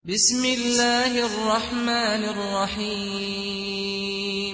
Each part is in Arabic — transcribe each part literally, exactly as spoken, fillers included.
بسم الله الرحمن الرحيم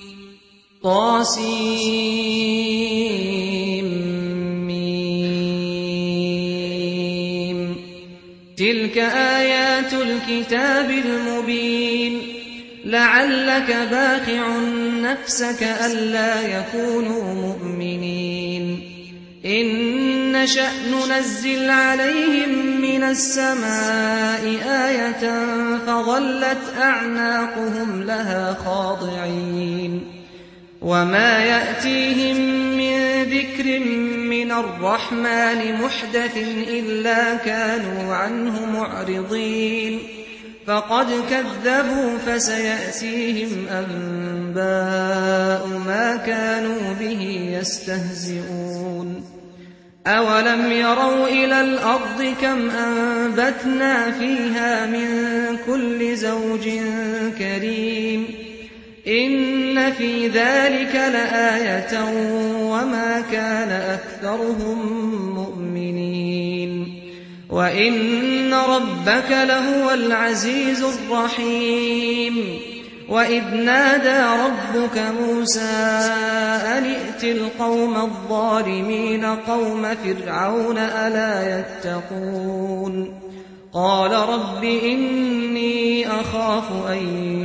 طاسيم تلك آيات الكتاب المبين لعلك باخع نفسك ألا يكونوا مؤمنين إن نشأ ننزل عليهم من السماء آية فظلت أعناقهم لها خاضعين وما يأتيهم من ذكر من الرحمن محدث إلا كانوا عنه معرضين فقد كذبوا فسيأتيهم أنباء ما كانوا به يستهزئون أولم يروا إلى الأرض كم أنبتنا فيها من كل زوج كريم إن في ذلك لآية وما كان أكثرهم مؤمنين وإن ربك لهو العزيز الرحيم وإذ نادى ربك موسى أن ائت القوم الظالمين قوم فرعون ألا يتقون قال رب إني أخاف أن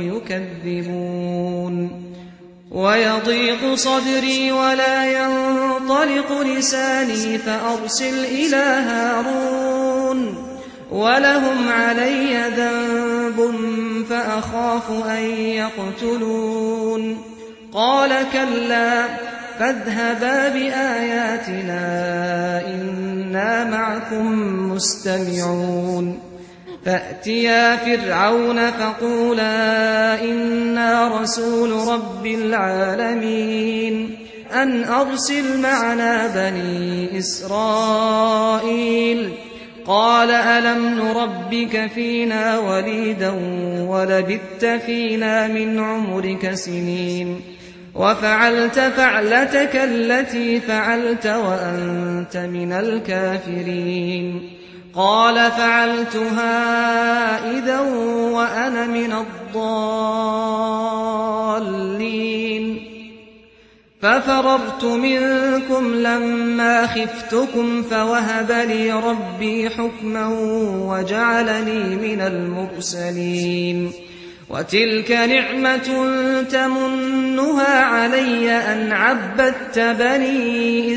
يكذبون ويضيق صدري ولا ينطلق لساني فأرسل إلى هارون ولهم علي ذنب فأخاف أن يقتلون قال كلا فاذهبا بآياتنا إنا معكم مستمعون فأتيا فرعون فقولا إنا رسول رب العالمين أن أرسل معنا بني إسرائيل قال ألم نربك فينا وليدا ولبثت فينا من عمرك سنين وفعلت فعلتك التي فعلت وأنت من الكافرين قال فعلتها إذا وأنا من الضالين ففررت منكم لما خفتكم فوهب لي ربي حكما وجعلني من المرسلين وتلك نعمة تمنها علي أن عبدت بني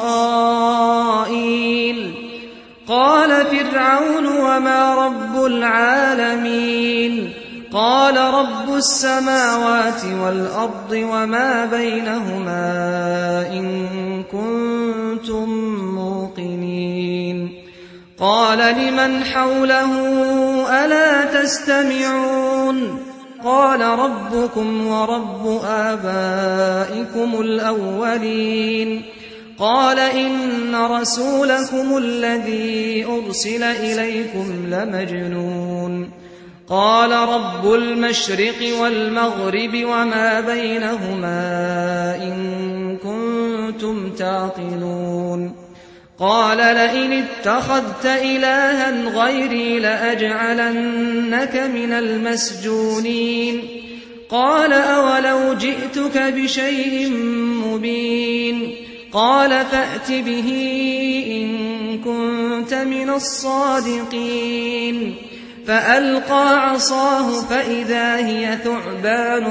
إسرائيل قال فرعون وما رب العالمين قال رب السماوات والأرض وما بينهما إن كنتم موقنين قال لمن حوله ألا تستمعون قال ربكم ورب آبائكم الأولين قال إن رسولكم الذي أرسل إليكم لمجنون قال رب المشرق والمغرب وما بينهما إن كنتم تعقلون قال لئن اتخذت إلها غيري لأجعلنك من المسجونين قال أولو جئتك بشيء مبين قال فأت به إن كنت من الصادقين فألقى عصاه فإذا هي ثعبان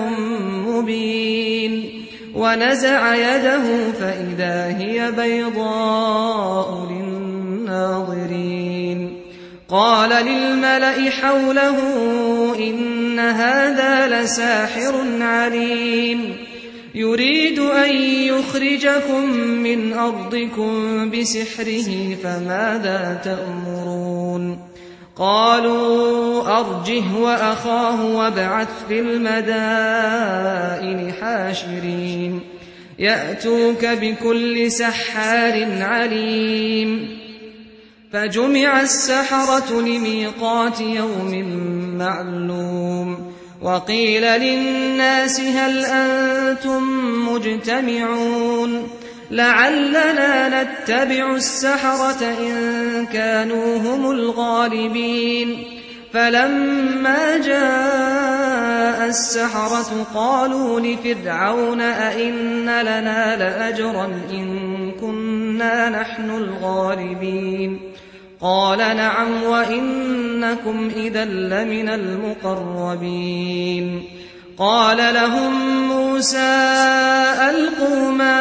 مبين ونزع يده فإذا هي بيضاء للناظرين قال للملأ حوله إن هذا لساحر عليم يريد أن يخرجكم من أرضكم بسحره فماذا تأمرون قالوا أرجه وأخاه وابعث في المدائن حاشرين يأتوك بكل سحار عليم فجمع السحرة لميقات يوم معلوم وقيل للناس هل أنتم مجتمعون لعلنا نتبع السحرة إن كانوا هم الغالبين فلما جاء السحرة قالوا لفرعون أئن لنا لأجرا إن كنا نحن الغالبين قال نعم وإنكم إذا لمن المقربين قال لهم موسى ألقوا ما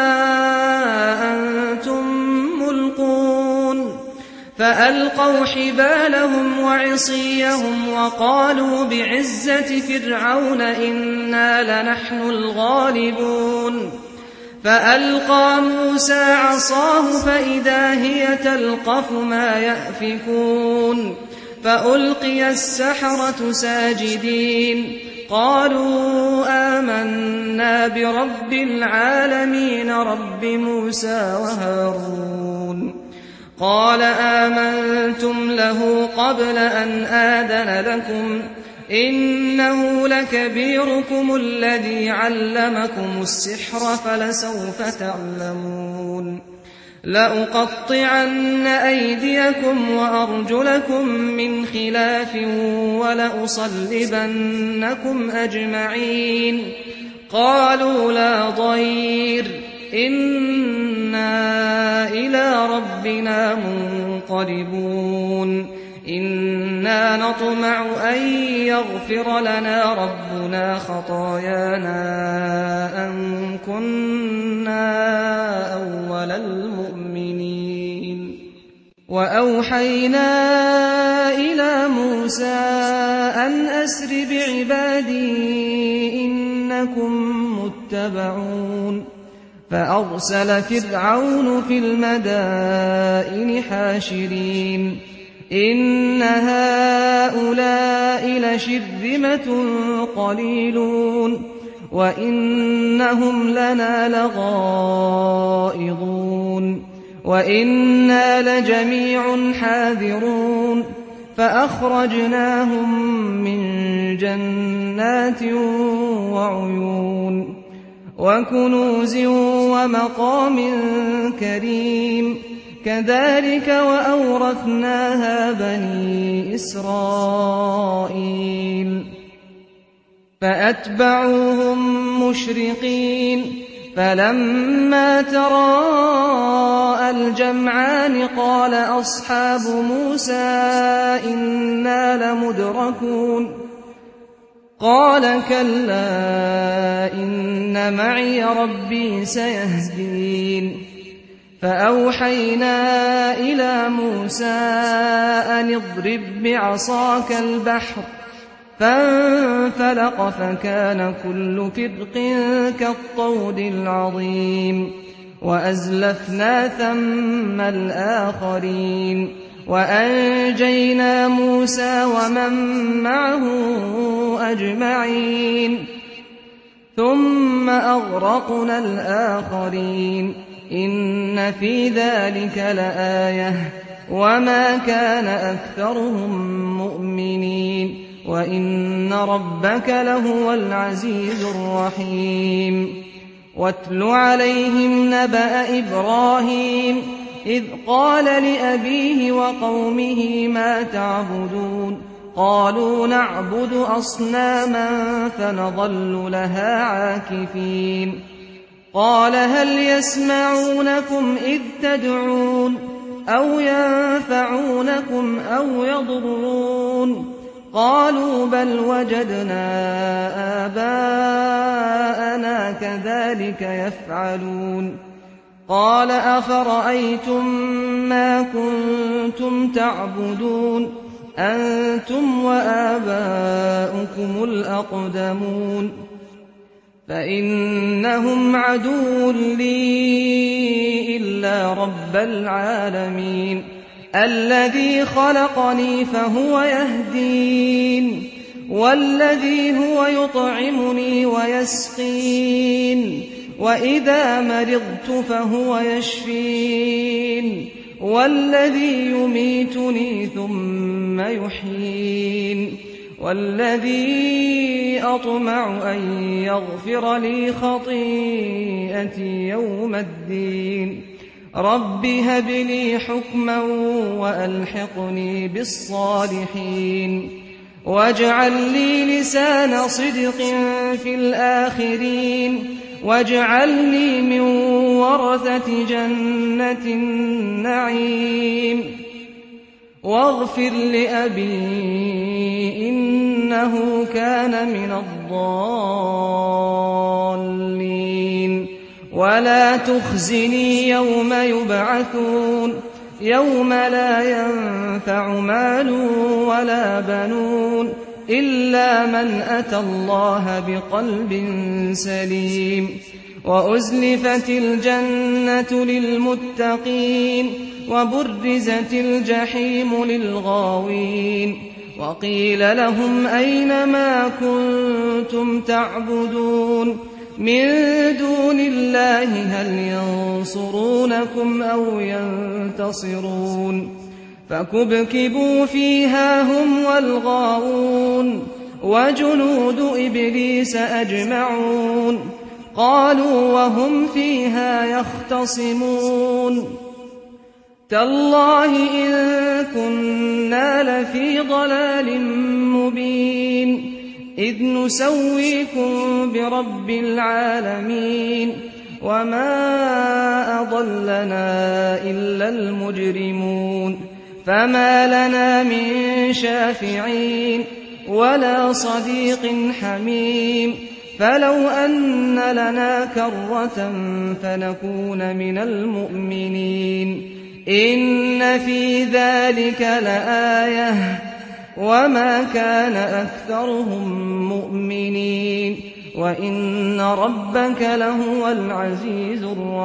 أنتم ملقون فألقوا حبالهم وعصيهم وقالوا بعزة فرعون إنا لنحن الغالبون فألقى موسى عصاه فإذا هي تلقف ما يأفكون فألقي السحرة ساجدين قالوا آمنا برب العالمين رب موسى وهارون قال آمنتم له قبل أن آذن لكم إنه لكبيركم الذي علمكم السحر فلسوف تعلمون لأقطعن أيديكم وأرجلكم من خلاف ولأصلبنكم أجمعين قالوا لا ضير إنا إلى ربنا منقلبون إنا نطمع أن يغفر لنا ربنا خطايانا أن كنا أول المؤمنين وأوحينا إلى موسى أن أسر بعبادي إنكم متبعون فأرسل فرعون في المدائن حاشرين إن هؤلاء لشرذمة قليلون وإنهم لنا لغائظون وإنا لجميع حاذرون فأخرجناهم من جنات وعيون وكنوز ومقام كريم كذلك وأورثناها بني إسرائيل فأتبعوهم مشرقين فلما تراءى الجمعان قال أصحاب موسى إنا لمدركون قال كلا إن معي ربي سيهدين فأوحينا إلى موسى أن اضرب بعصاك البحر فانفلق فكان كل فرق كالطود العظيم وأزلفنا ثم الآخرين وأنجينا موسى ومن معه أجمعين ثم أغرقنا الآخرين إن في ذلك لآية وما كان أكثرهم مؤمنين وإن ربك لهو العزيز الرحيم واتل عليهم نبأ إبراهيم إذ قال لأبيه وقومه ما تعبدون قالوا نعبد أصناما فنظل لها عاكفين قال هل يسمعونكم إذ تدعون أو ينفعونكم أو يضرون قالوا بل وجدنا آباءنا كذلك يفعلون قال أفرأيتم ما كنتم تعبدون أنتم وآباؤكم الأقدمون فإنهم عدو لي إلا رب العالمين الذي خلقني فهو يهدين والذي هو يطعمني ويسقين وإذا مرضت فهو يشفين والذي يميتني ثم يحيين والذي أطمع أن يغفر لي خطيئتي يوم الدين رب هب لي حكما وألحقني بالصالحين واجعل لي لسان صدق في الآخرين واجعلني من ورثة جنة النعيم واغفر لأبي إنه كان من الضالين ولا تخزني يوم يبعثون يوم لا ينفع مال ولا بنون إلا من أتى الله بقلب سليم وأزلفت الجنة للمتقين وبرزت الجحيم للغاوين وقيل لهم أين ما كنتم تعبدون من دون الله هل ينصرونكم أو ينتصرون فكبكبوا فيها هم والغاوون وجنود إبليس أجمعون قالوا وهم فيها يختصمون تالله إن كنا لفي ضلال مبين إذ نسويكم برب العالمين وما أضلنا إلا المجرمون فما لنا من شافعين ولا صديق حميم فلو أن لنا كرة فنكون من المؤمنين إن في ذلك لآية وما كان أكثرهم مؤمنين وإن ربك لهو العزيز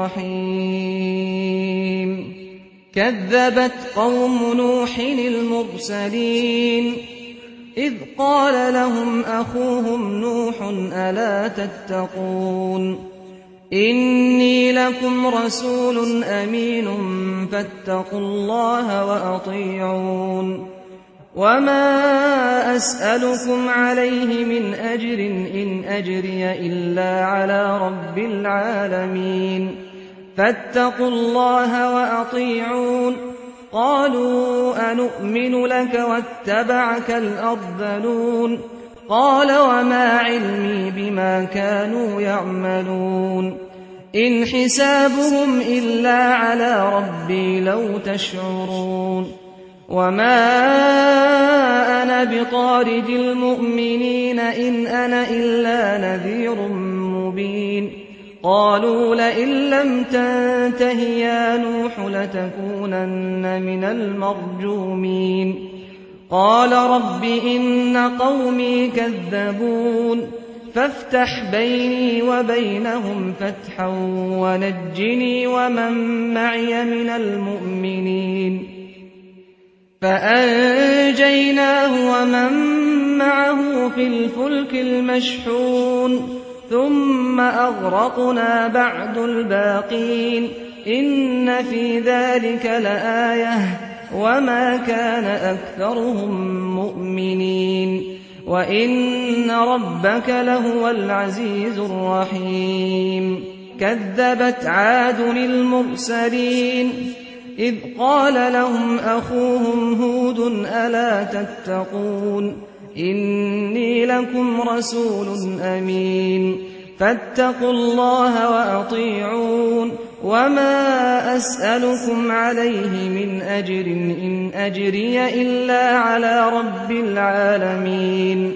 الرحيم كذبت قوم نوح المرسلين إذ قال لهم أخوهم نوح ألا تتقون إني لكم رسول أمين فاتقوا الله وأطيعون وما أسألكم عليه من أجر إن أجري إلا على رب العالمين فاتقوا الله وأطيعون قالوا أنؤمن لك واتبعك الأرذلون قال وما علمي بما كانوا يعملون إن حسابهم إلا على ربي لو تشعرون وما أنا بطارد المؤمنين إن أنا إلا نذير مبين قالوا لئن لم تنته يا نوح لتكونن من المرجومين قال رب إن قومي كذبون فافتح بيني وبينهم فتحا ونجني ومن معي من المؤمنين فأنجيناه ومن معه في الفلك المشحون ثم أغرقنا بعد الباقين إن في ذلك لآية وما كان أكثرهم مؤمنين وإن ربك لهو العزيز الرحيم كذبت عاد المرسلين إذ قال لهم أخوهم هود ألا تتقون إني لكم رسول أمين فاتقوا الله وأطيعون وما أسألكم عليه من أجر إن أجري إلا على رب العالمين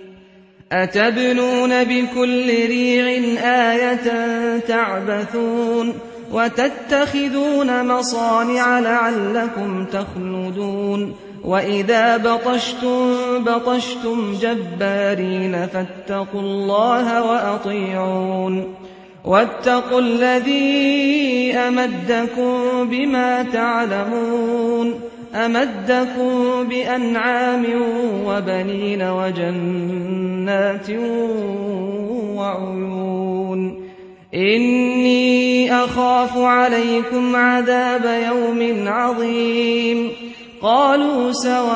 أتبنون بكل ريع آية تعبثون وتتخذون مصانع لعلكم تخلدون وإذا بطشتم بطشتم جبارين فاتقوا الله وأطيعون واتقوا الذي أمدكم بما تعلمون أمدكم بأنعام وبنين وجنات وعيون إني أخاف عليكم عذاب يوم عظيم قالوا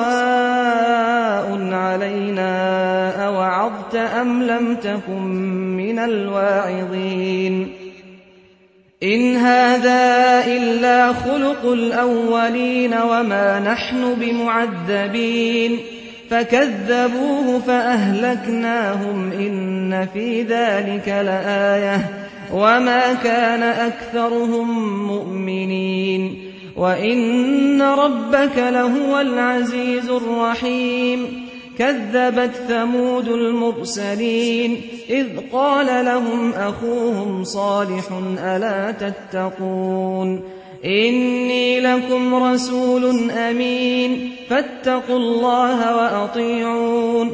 سواء علينا أوعظت أم لم تكن من الواعظين إن هذا إلا خلق الأولين وما نحن بمعذبين فكذبوه فأهلكناهم إن في ذلك لآية وما كان أكثرهم مؤمنين وإن ربك لهو العزيز الرحيم كذبت ثمود المرسلين إذ قال لهم أخوهم صالح ألا تتقون إني لكم رسول أمين فاتقوا الله وأطيعون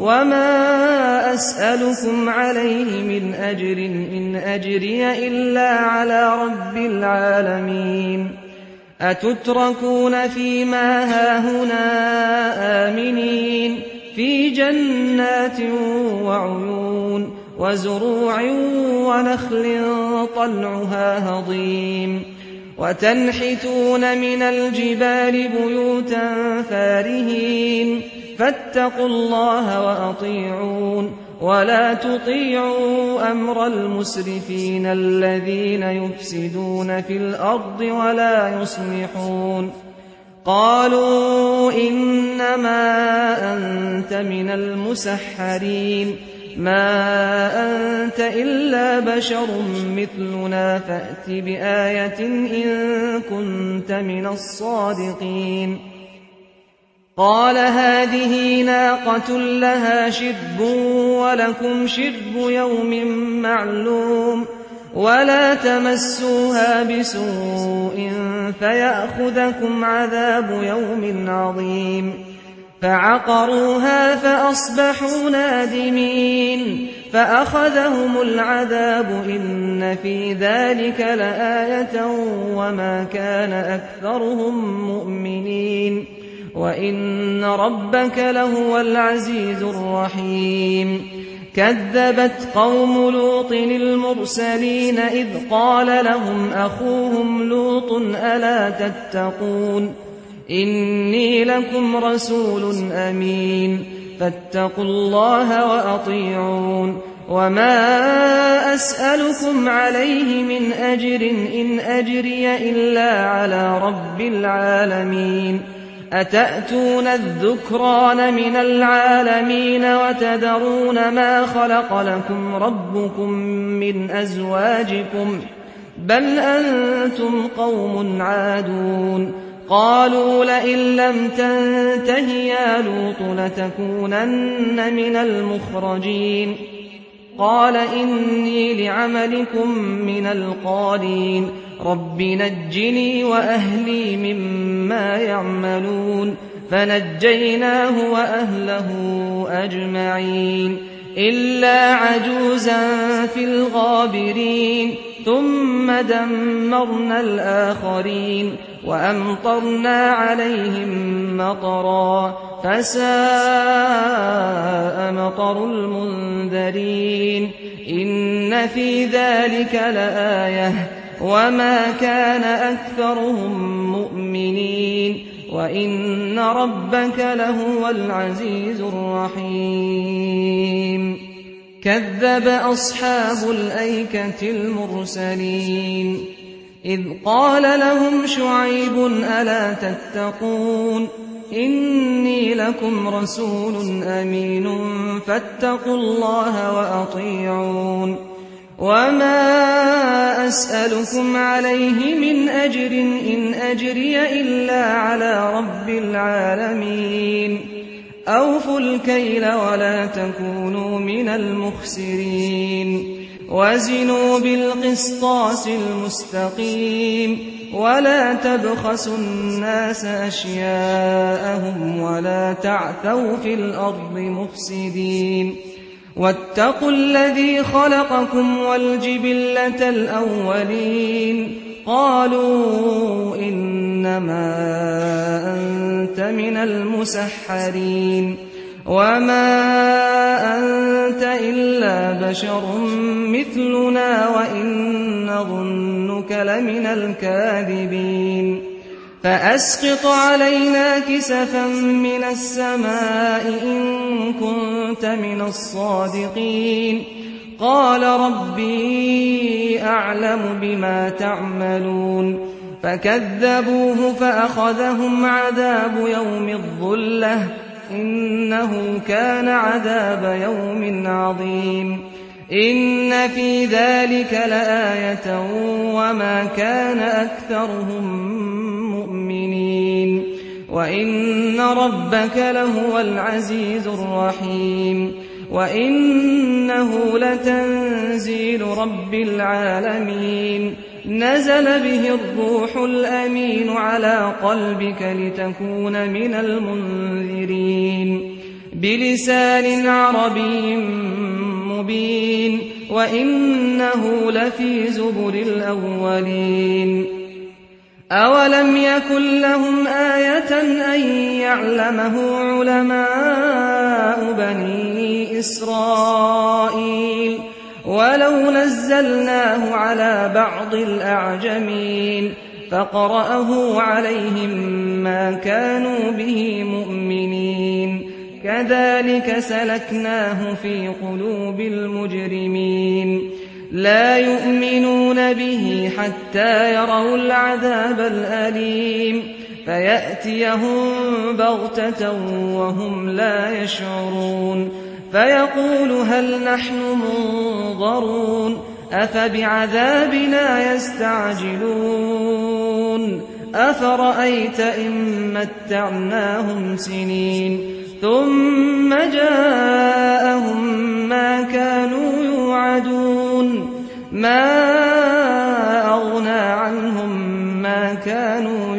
وما أسألكم عليه من أجر إن أجري إلا على رب العالمين أتتركون فيما هاهنا آمنين في جنات وعيون وزروع ونخل طلعها هضيم وتنحتون من الجبال بيوتا فارهين فاتقوا الله وأطيعون ولا تطيعوا أمر المسرفين الذين يفسدون في الأرض ولا يصلحون قالوا إنما أنت من المسحرين ما أنت إلا بشر مثلنا فأت بآية إن كنت من الصادقين قال هذه ناقة لها شرب ولكم شرب يوم معلوم ولا تمسوها بسوء فيأخذكم عذاب يوم عظيم فعقروها فأصبحوا نادمين فأخذهم العذاب إن في ذلك لآية وما كان أكثرهم مؤمنين وإن ربك لهو العزيز الرحيم كذبت قوم لوط المرسلين إذ قال لهم أخوهم لوط ألا تتقون إني لكم رسول أمين فاتقوا الله وأطيعون وما أسألكم عليه من أجر إن أجري إلا على رب العالمين أتأتون الذكران من العالمين وتذرون ما خلق لكم ربكم من أزواجكم بل أنتم قوم عادون قالوا لئن لم تنته يا لوط لتكونن من المخرجين قال إني لعملكم من القالين رب نجني وأهلي مما يعملون فنجيناه وأهله أجمعين إلا عجوزا في الغابرين ثم دمرنا الآخرين وأمطرنا عليهم مطرا فساء مطر المنذرين إن في ذلك لآية وما كان أكثرهم مؤمنين وإن ربك لهو العزيز الرحيم كذب أصحاب الأيكة المرسلين إذ قال لهم شعيب ألا تتقون إني لكم رسول أمين فاتقوا الله وأطيعون وما أسألكم عليه من أجر إن أجري إلا على رب العالمين أوفوا الكيل ولا تكونوا من المخسرين وزنوا بالقسطاس المستقيم ولا تبخسوا الناس أشياءهم ولا تعثوا في الأرض مفسدين واتقوا الذي خلقكم والجبلة الأولين قالوا إنما أنت من المسحرين وما أنت إلا بشر مثلنا وإن نظنك لمن الكاذبين فأسقط علينا كسفا من السماء إن كنت من الصادقين قال ربي أعلم بما تعملون فكذبوه فأخذهم عذاب يوم الظلة إنه كان عذاب يوم عظيم إن في ذلك لآية وما كان أكثرهم مؤمنين وإن ربك لهو العزيز الرحيم وإنه لتنزيل رب العالمين نزل به الروح الأمين على قلبك لتكون من المنذرين بلسان عربي مبين وإنه لفي زبر الأولين أولم يكن لهم آية أن يعلمه علماء بني إسرائيل ولو نزلناه على بعض الأعجمين فقرأه عليهم ما كانوا به مؤمنين كذلك سلكناه في قلوب المجرمين لا يؤمنون به حتى يروا العذاب الأليم فيأتيهم بغتة وهم لا يشعرون فيقول هل نحن منظرون أفبعذابنا يستعجلون أفرأيت إن متعناهم سنين ثم جاءهم ما كانوا يوعدون ما أغنى عنهم ما كانوا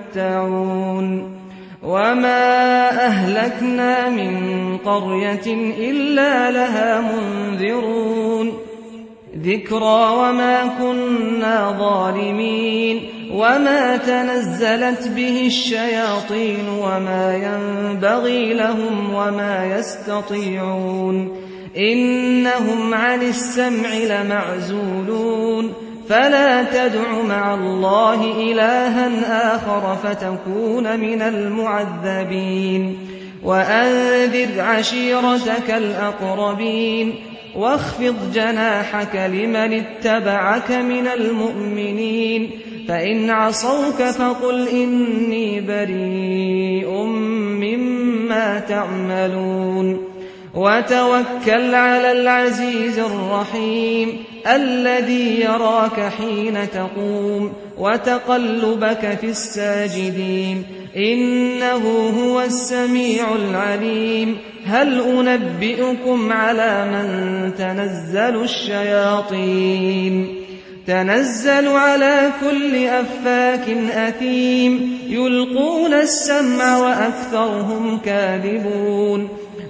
يمتعون وما أهلكنا من قرية إلا لها منذرون ذكرى وما كنا ظالمين وما تنزلت به الشياطين وما ينبغي لهم وما يستطيعون إنهم عن السمع لمعزولون فلا تدع مع الله إلها آخر فتكون من المعذبين وأنذر عشيرتك الأقربين واخفض جناحك لمن اتبعك من المؤمنين فإن عصوك فقل إني بريء مما تعملون وتوكل على العزيز الرحيم الذي يراك حين تقوم وتقلبك في الساجدين إنه هو السميع العليم هل أنبئكم على من تنزل الشياطين تنزل على كل أفاك أثيم يلقون السمع وأكثرهم كاذبون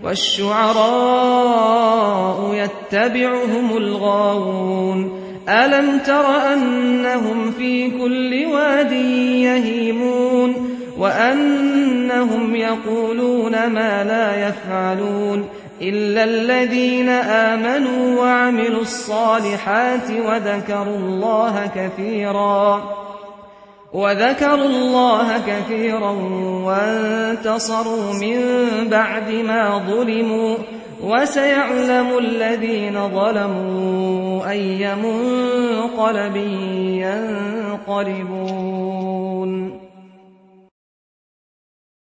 والشعراء يتبعهم الغاوون ألم تر أنهم في كل واد يهيمون وأنهم يقولون ما لا يفعلون إلا الذين آمنوا وعملوا الصالحات وذكروا الله كثيرا وذكروا الله كثيرا وانتصروا من بعد ما ظلموا وسيعلم الذين ظلموا أي منقلب ينقلبون